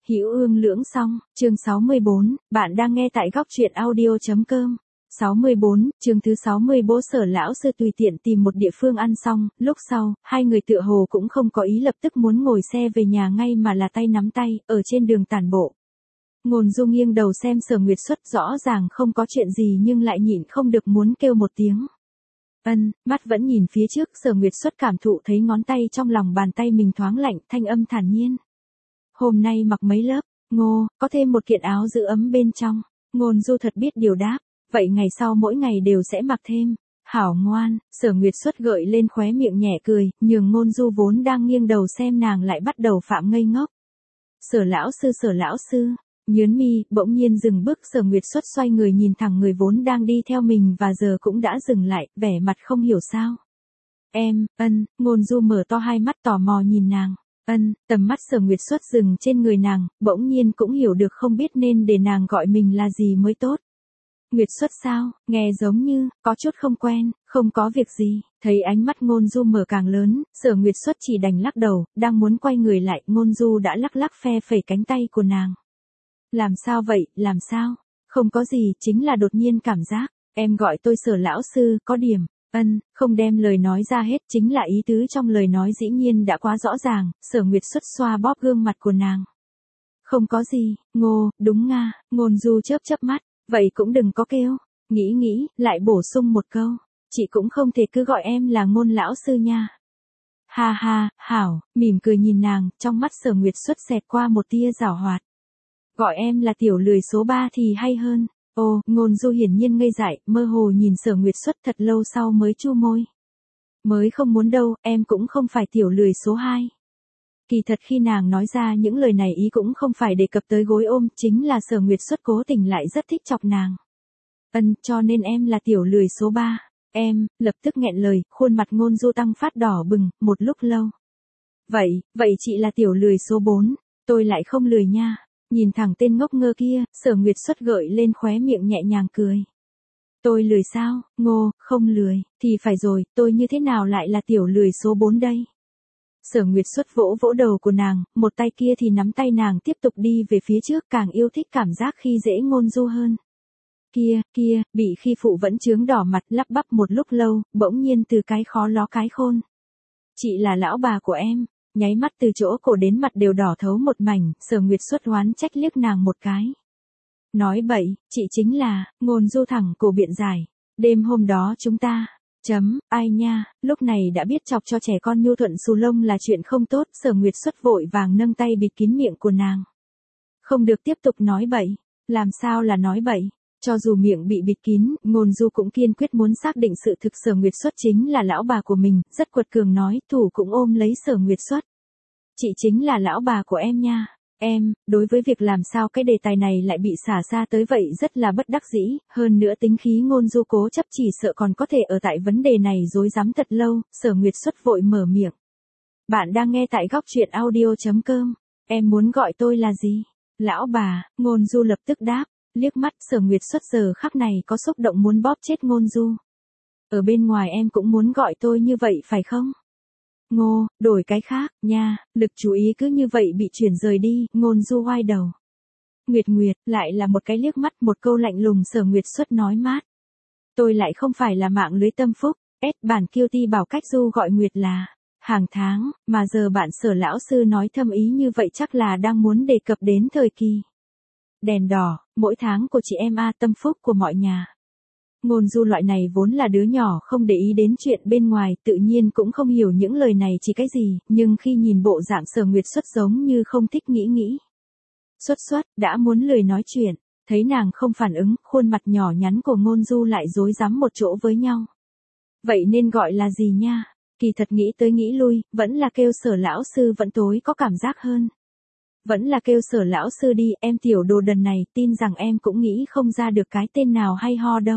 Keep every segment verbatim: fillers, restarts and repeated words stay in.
Hữu Ương Lưỡng Song, chương sáu mươi bốn, bạn đang nghe tại góc truyện audio.com. sáu mươi bốn, chương thứ sáu mươi bố Sở lão sư tùy tiện tìm một địa phương ăn xong, lúc sau, hai người tựa hồ cũng không có ý lập tức muốn ngồi xe về nhà ngay mà là tay nắm tay, ở trên đường tản bộ. Ngôn Du nghiêng đầu xem Sở Nguyệt Xuất, rõ ràng không có chuyện gì nhưng lại nhịn không được muốn kêu một tiếng. Ân, mắt vẫn nhìn phía trước, Sở Nguyệt Xuất cảm thụ thấy ngón tay trong lòng bàn tay mình thoáng lạnh, thanh âm thản nhiên. Hôm nay mặc mấy lớp, Ngô, có thêm một kiện áo giữ ấm bên trong. Ngôn Du thật biết điều đáp, vậy ngày sau mỗi ngày đều sẽ mặc thêm. Hảo ngoan, Sở Nguyệt Xuất gợi lên khóe miệng nhẹ cười, nhường Ngôn Du vốn đang nghiêng đầu xem nàng lại bắt đầu phạm ngây ngốc. Sở lão sư Sở lão sư, nhớn mi, bỗng nhiên dừng bước, Sở Nguyệt Xuất xoay người nhìn thẳng người vốn đang đi theo mình và giờ cũng đã dừng lại, vẻ mặt không hiểu sao. Em, ân, Ngôn Du mở to hai mắt tò mò nhìn nàng. Ân, tầm mắt Sở Nguyệt Xuất dừng trên người nàng, bỗng nhiên cũng hiểu được không biết nên để nàng gọi mình là gì mới tốt. Nguyệt Xuất sao, nghe giống như, có chút không quen, không có việc gì, thấy ánh mắt Ngôn Du mở càng lớn, Sở Nguyệt Xuất chỉ đành lắc đầu, đang muốn quay người lại, Ngôn Du đã lắc lắc phe phẩy cánh tay của nàng. Làm sao vậy, làm sao? Không có gì, chính là đột nhiên cảm giác, em gọi tôi Sở lão sư, có điểm. Ân, không đem lời nói ra hết, chính là ý tứ trong lời nói dĩ nhiên đã quá rõ ràng, Sở Nguyệt Xuất xoa bóp gương mặt của nàng. Không có gì, Ngô, đúng nga, Ngôn Du chớp chớp mắt, vậy cũng đừng có kêu, nghĩ nghĩ, lại bổ sung một câu, chị cũng không thể cứ gọi em là Ngôn lão sư nha. Ha ha, hảo, mỉm cười nhìn nàng, trong mắt Sở Nguyệt Xuất xẹt qua một tia giảo hoạt. Gọi em là tiểu lười số ba thì hay hơn. Ồ, Ngôn Du hiển nhiên ngây dại, mơ hồ nhìn Sở Nguyệt Xuất thật lâu sau mới chu môi. Mới không muốn đâu, em cũng không phải tiểu lười số hai. Kỳ thật khi nàng nói ra những lời này ý cũng không phải đề cập tới gối ôm, chính là Sở Nguyệt Xuất cố tình lại rất thích chọc nàng. Ân, cho nên em là tiểu lười số ba. Em, lập tức nghẹn lời, khuôn mặt Ngôn Du tăng phát đỏ bừng, một lúc lâu. Vậy, vậy chị là tiểu lười số bốn, tôi lại không lười nha. Nhìn thẳng tên ngốc ngơ kia, Sở Nguyệt Xuất gợi lên khóe miệng nhẹ nhàng cười. Tôi lười sao, Ngô, không lười, thì phải rồi, tôi như thế nào lại là tiểu lười số bốn đây? Sở Nguyệt Xuất vỗ vỗ đầu của nàng, một tay kia thì nắm tay nàng tiếp tục đi về phía trước, càng yêu thích cảm giác khi dễ Ngôn Du hơn. Kia, kia, bị khi phụ vẫn chướng đỏ mặt lắp bắp một lúc lâu, bỗng nhiên từ cái khó ló cái khôn. Chị là lão bà của em. Nháy mắt từ chỗ cổ đến mặt đều đỏ thấu một mảnh, Sở Nguyệt Xuất oán trách liếc nàng một cái. Nói bậy, chị chính là, Ngôn Du thẳng cổ biện giải. Đêm hôm đó chúng ta, chấm, ai nha, lúc này đã biết chọc cho trẻ con nhu thuận xù lông là chuyện không tốt, Sở Nguyệt Xuất vội vàng nâng tay bịt kín miệng của nàng. Không được tiếp tục nói bậy, làm sao là nói bậy? Cho dù miệng bị bịt kín, Ngôn Du cũng kiên quyết muốn xác định sự thực Sở Nguyệt Xuất chính là lão bà của mình, rất quật cường nói, thủ cũng ôm lấy Sở Nguyệt Xuất. Chị chính là lão bà của em nha. Em, đối với việc làm sao cái đề tài này lại bị xả xa tới vậy rất là bất đắc dĩ, hơn nữa tính khí Ngôn Du cố chấp chỉ sợ còn có thể ở tại vấn đề này rối rắm thật lâu, Sở Nguyệt Xuất vội mở miệng. Bạn đang nghe tại góc truyện audio.com, em muốn gọi tôi là gì? Lão bà, Ngôn Du lập tức đáp. Liếc mắt Sở Nguyệt Xuất giờ khắc này có xúc động muốn bóp chết Ngôn Du. Ở bên ngoài em cũng muốn gọi tôi như vậy phải không? Ngô, đổi cái khác, nha, lực chú ý cứ như vậy bị chuyển rời đi, Ngôn Du oai đầu. Nguyệt Nguyệt, lại là một cái liếc mắt, một câu lạnh lùng, Sở Nguyệt Xuất nói mát. Tôi lại không phải là mạng lưới tâm phúc, S bản kiêu ti bảo cách Du gọi Nguyệt là hàng tháng, mà giờ bạn Sở lão sư nói thâm ý như vậy chắc là đang muốn đề cập đến thời kỳ. Đèn đỏ, mỗi tháng của chị em A tâm phúc của mọi nhà. Ngôn Du loại này vốn là đứa nhỏ không để ý đến chuyện bên ngoài, tự nhiên cũng không hiểu những lời này chỉ cái gì, nhưng khi nhìn bộ dạng Sở Nguyệt Xuất giống như không thích nghĩ nghĩ. Xuất Xuất, đã muốn lười nói chuyện, thấy nàng không phản ứng, khuôn mặt nhỏ nhắn của Ngôn Du lại rối rắm một chỗ với nhau. Vậy nên gọi là gì nha? Kỳ thật nghĩ tới nghĩ lui, vẫn là kêu Sở lão sư vẫn tối có cảm giác hơn. Vẫn là kêu Sở lão sư đi, em tiểu đồ đần này, tin rằng em cũng nghĩ không ra được cái tên nào hay ho đâu.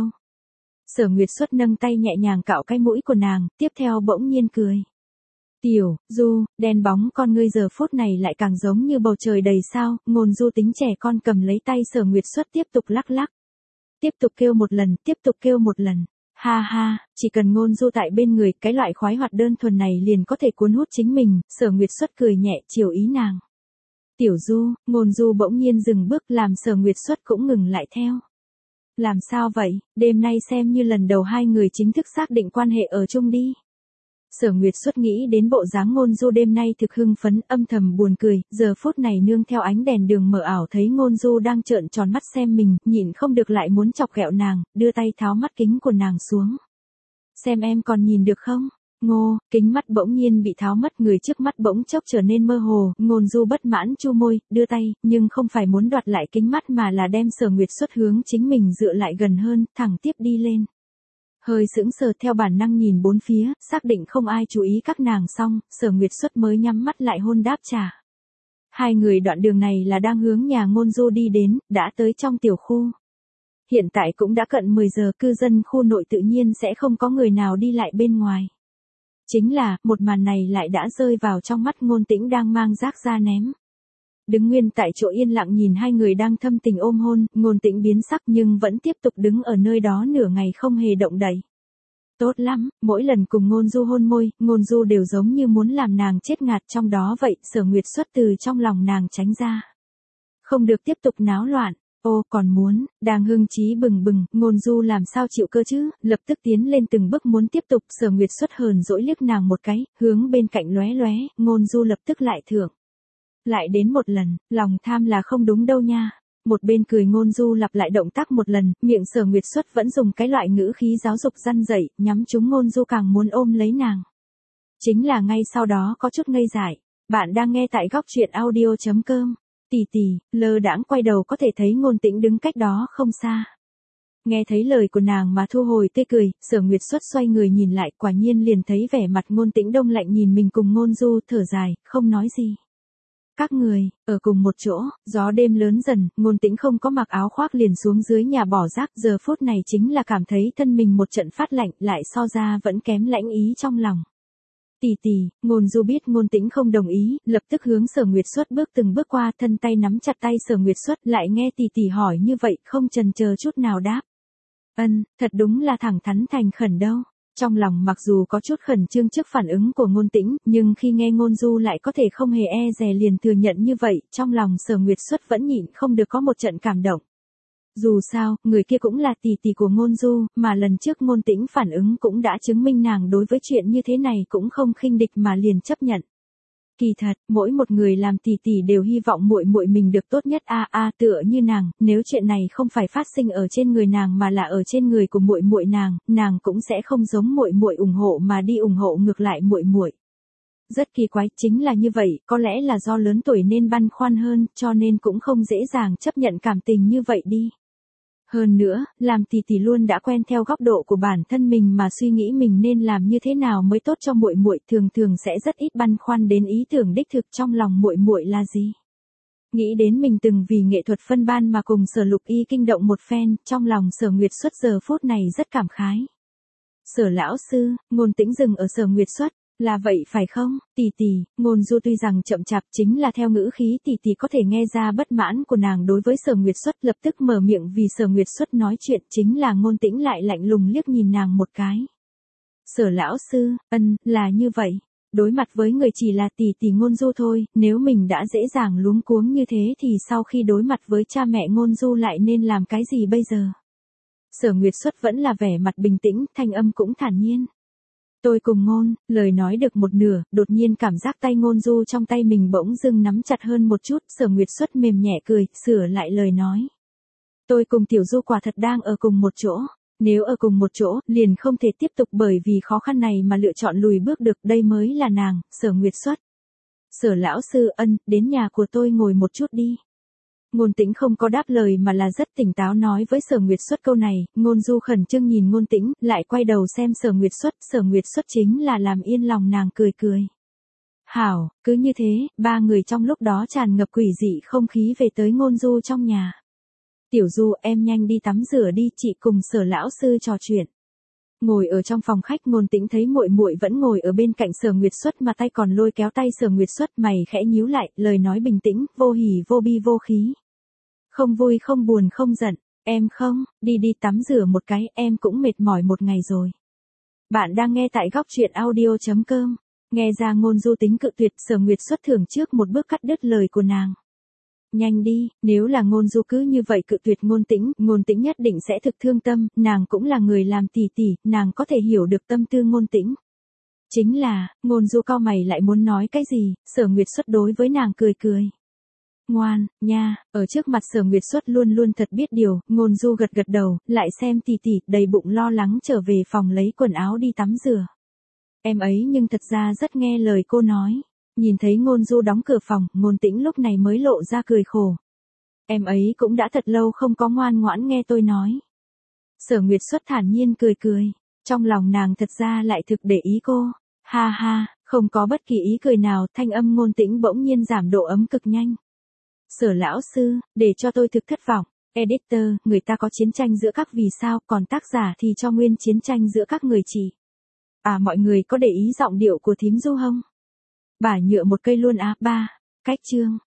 Sở Nguyệt Xuất nâng tay nhẹ nhàng cạo cái mũi của nàng, tiếp theo bỗng nhiên cười. Tiểu, Du, đen bóng con ngươi giờ phút này lại càng giống như bầu trời đầy sao, Ngôn Du tính trẻ con cầm lấy tay Sở Nguyệt Xuất tiếp tục lắc lắc. Tiếp tục kêu một lần, tiếp tục kêu một lần. Ha ha, chỉ cần Ngôn Du tại bên người, cái loại khoái hoạt đơn thuần này liền có thể cuốn hút chính mình, Sở Nguyệt Xuất cười nhẹ chiều ý nàng. Tiểu Du, Ngôn Du bỗng nhiên dừng bước làm Sở Nguyệt Xuất cũng ngừng lại theo. Làm sao vậy, đêm nay xem như lần đầu hai người chính thức xác định quan hệ ở chung đi. Sở Nguyệt Xuất nghĩ đến bộ dáng Ngôn Du đêm nay thực hưng phấn, âm thầm buồn cười, giờ phút này nương theo ánh đèn đường mờ ảo thấy Ngôn Du đang trợn tròn mắt xem mình, nhịn không được lại muốn chọc ghẹo nàng, đưa tay tháo mắt kính của nàng xuống. Xem em còn nhìn được không? Ngô, kính mắt bỗng nhiên bị tháo mất, người trước mắt bỗng chốc trở nên mơ hồ, Ngôn Du bất mãn chu môi, đưa tay, nhưng không phải muốn đoạt lại kính mắt mà là đem Sở Nguyệt Xuất hướng chính mình dựa lại gần hơn, thẳng tiếp đi lên. Hơi sững sờ theo bản năng nhìn bốn phía, xác định không ai chú ý các nàng xong, Sở Nguyệt Xuất mới nhắm mắt lại hôn đáp trả. Hai người đoạn đường này là đang hướng nhà Ngôn Du đi đến, đã tới trong tiểu khu. Hiện tại cũng đã cận mười giờ, cư dân khu nội tự nhiên sẽ không có người nào đi lại bên ngoài. Chính là, một màn này lại đã rơi vào trong mắt Ngôn Tĩnh đang mang rác ra ném. Đứng nguyên tại chỗ yên lặng nhìn hai người đang thâm tình ôm hôn, Ngôn Tĩnh biến sắc nhưng vẫn tiếp tục đứng ở nơi đó nửa ngày không hề động đậy. Tốt lắm, mỗi lần cùng Ngôn Du hôn môi, Ngôn Du đều giống như muốn làm nàng chết ngạt trong đó vậy, Sở Nguyệt Xuất từ trong lòng nàng tránh ra. Không được tiếp tục náo loạn. Ô, còn muốn, đang hưng trí bừng bừng, Ngôn Du làm sao chịu cơ chứ, lập tức tiến lên từng bước muốn tiếp tục, Sở Nguyệt Xuất hờn dỗi liếc nàng một cái, hướng bên cạnh lóe lóe, Ngôn Du lập tức lại thưởng. Lại đến một lần, lòng tham là không đúng đâu nha. Một bên cười Ngôn Du lặp lại động tác một lần, miệng Sở Nguyệt Xuất vẫn dùng cái loại ngữ khí giáo dục răn dạy, nhắm trúng Ngôn Du càng muốn ôm lấy nàng. Chính là ngay sau đó có chút ngây dại. Bạn đang nghe tại góc truyện audio chấm com. Tì tì, lơ đãng quay đầu có thể thấy Ngôn Tĩnh đứng cách đó không xa. Nghe thấy lời của nàng mà thu hồi tươi cười, Sở Nguyệt Xuất xoay người nhìn lại, quả nhiên liền thấy vẻ mặt Ngôn Tĩnh đông lạnh nhìn mình cùng Ngôn Du, thở dài, không nói gì. Các người, ở cùng một chỗ, gió đêm lớn dần, Ngôn Tĩnh không có mặc áo khoác liền xuống dưới nhà bỏ rác, giờ phút này chính là cảm thấy thân mình một trận phát lạnh, lại so ra vẫn kém lãnh ý trong lòng. Tì tì, Ngôn Du biết Ngôn Tĩnh không đồng ý, lập tức hướng Sở Nguyệt Xuất bước từng bước qua, thân tay nắm chặt tay Sở Nguyệt Xuất, lại nghe tì tì hỏi như vậy, không chần chờ chút nào đáp. Ân, thật đúng là thẳng thắn thành khẩn đâu. Trong lòng mặc dù có chút khẩn trương trước phản ứng của Ngôn Tĩnh, nhưng khi nghe Ngôn Du lại có thể không hề e dè liền thừa nhận như vậy, trong lòng Sở Nguyệt Xuất vẫn nhịn không được có một trận cảm động. Dù sao, người kia cũng là tỷ tỷ của Ngôn Du, mà lần trước Ngôn Tĩnh phản ứng cũng đã chứng minh nàng đối với chuyện như thế này cũng không khinh địch mà liền chấp nhận. Kỳ thật, mỗi một người làm tỷ tỷ đều hy vọng muội muội mình được tốt nhất a a tựa như nàng, nếu chuyện này không phải phát sinh ở trên người nàng mà là ở trên người của muội muội nàng, nàng cũng sẽ không giống muội muội ủng hộ mà đi ủng hộ ngược lại muội muội. Rất kỳ quái, chính là như vậy, có lẽ là do lớn tuổi nên băn khoăn hơn, cho nên cũng không dễ dàng chấp nhận cảm tình như vậy đi. Hơn nữa, làm tỷ tỷ luôn đã quen theo góc độ của bản thân mình mà suy nghĩ mình nên làm như thế nào mới tốt cho muội muội, thường thường sẽ rất ít băn khoăn đến ý tưởng đích thực trong lòng muội muội là gì. Nghĩ đến mình từng vì nghệ thuật phân ban mà cùng Sở Lục Y kinh động một phen, trong lòng Sở Nguyệt Xuất giờ phút này rất cảm khái. Sở lão sư, Ngôn Tĩnh dừng ở Sở Nguyệt Xuất. Là vậy phải không, tỷ tỷ, Ngôn Du tuy rằng chậm chạp chính là theo ngữ khí tỷ tỷ có thể nghe ra bất mãn của nàng đối với Sở Nguyệt Xuất, lập tức mở miệng vì Sở Nguyệt Xuất nói chuyện, chính là Ngôn Tĩnh lại lạnh lùng liếc nhìn nàng một cái. Sở lão sư, ân, là như vậy. Đối mặt với người chỉ là tỷ tỷ Ngôn Du thôi, nếu mình đã dễ dàng luống cuống như thế thì sau khi đối mặt với cha mẹ Ngôn Du lại nên làm cái gì bây giờ? Sở Nguyệt Xuất vẫn là vẻ mặt bình tĩnh, thanh âm cũng thản nhiên. Tôi cùng Ngôn, lời nói được một nửa, đột nhiên cảm giác tay Ngôn Du trong tay mình bỗng dưng nắm chặt hơn một chút, Sở Nguyệt Xuất mềm nhẹ cười, sửa lại lời nói. Tôi cùng Tiểu Du quả thật đang ở cùng một chỗ, nếu ở cùng một chỗ, liền không thể tiếp tục bởi vì khó khăn này mà lựa chọn lùi bước được, đây mới là nàng, Sở Nguyệt Xuất. Sở lão sư ân, đến nhà của tôi ngồi một chút đi. Ngôn Tĩnh không có đáp lời mà là rất tỉnh táo nói với Sở Nguyệt Xuất câu này, Ngôn Du khẩn trương nhìn Ngôn Tĩnh, lại quay đầu xem Sở Nguyệt Xuất, Sở Nguyệt Xuất chính là làm yên lòng nàng cười cười. Hảo, cứ như thế, ba người trong lúc đó tràn ngập quỷ dị không khí về tới Ngôn Du trong nhà. Tiểu Du em nhanh đi tắm rửa đi, chị cùng Sở lão sư trò chuyện. Ngồi ở trong phòng khách Ngôn Tĩnh thấy muội muội vẫn ngồi ở bên cạnh Sở Nguyệt Xuất mà tay còn lôi kéo tay Sở Nguyệt Xuất, mày khẽ nhíu lại, lời nói bình tĩnh, vô hỉ vô bi vô khí. Không vui không buồn không giận, em không, đi đi tắm rửa một cái, em cũng mệt mỏi một ngày rồi. Bạn đang nghe tại góc truyện audio chấm com, nghe ra Ngôn Du tính cự tuyệt, Sở Nguyệt Xuất thưởng trước một bước cắt đứt lời của nàng. Nhanh đi, nếu là Ngôn Du cứ như vậy cự tuyệt Ngôn Tĩnh, Ngôn Tĩnh nhất định sẽ thực thương tâm, nàng cũng là người làm tỷ tỷ, nàng có thể hiểu được tâm tư Ngôn Tĩnh. Chính là, Ngôn Du cau mày lại muốn nói cái gì, Sở Nguyệt Xuất đối với nàng cười cười. Ngoan, nha, ở trước mặt Sở Nguyệt Xuất luôn luôn thật biết điều, Ngôn Du gật gật đầu, lại xem tỷ tỷ, đầy bụng lo lắng trở về phòng lấy quần áo đi tắm rửa. Em ấy nhưng thật ra rất nghe lời cô nói. Nhìn thấy Ngôn Du đóng cửa phòng, Ngôn Tĩnh lúc này mới lộ ra cười khổ. Em ấy cũng đã thật lâu không có ngoan ngoãn nghe tôi nói. Sở Nguyệt Xuất thản nhiên cười cười, trong lòng nàng thật ra lại thực để ý cô. Ha ha, không có bất kỳ ý cười nào, thanh âm Ngôn Tĩnh bỗng nhiên giảm độ ấm cực nhanh. Sở lão sư, để cho tôi thực thất vọng. Editor, người ta có chiến tranh giữa các vì sao, còn tác giả thì cho nguyên chiến tranh giữa các người chỉ. À, mọi người có để ý giọng điệu của thím Du không? Bà nhựa một cây luôn á. Ba. Cách chương.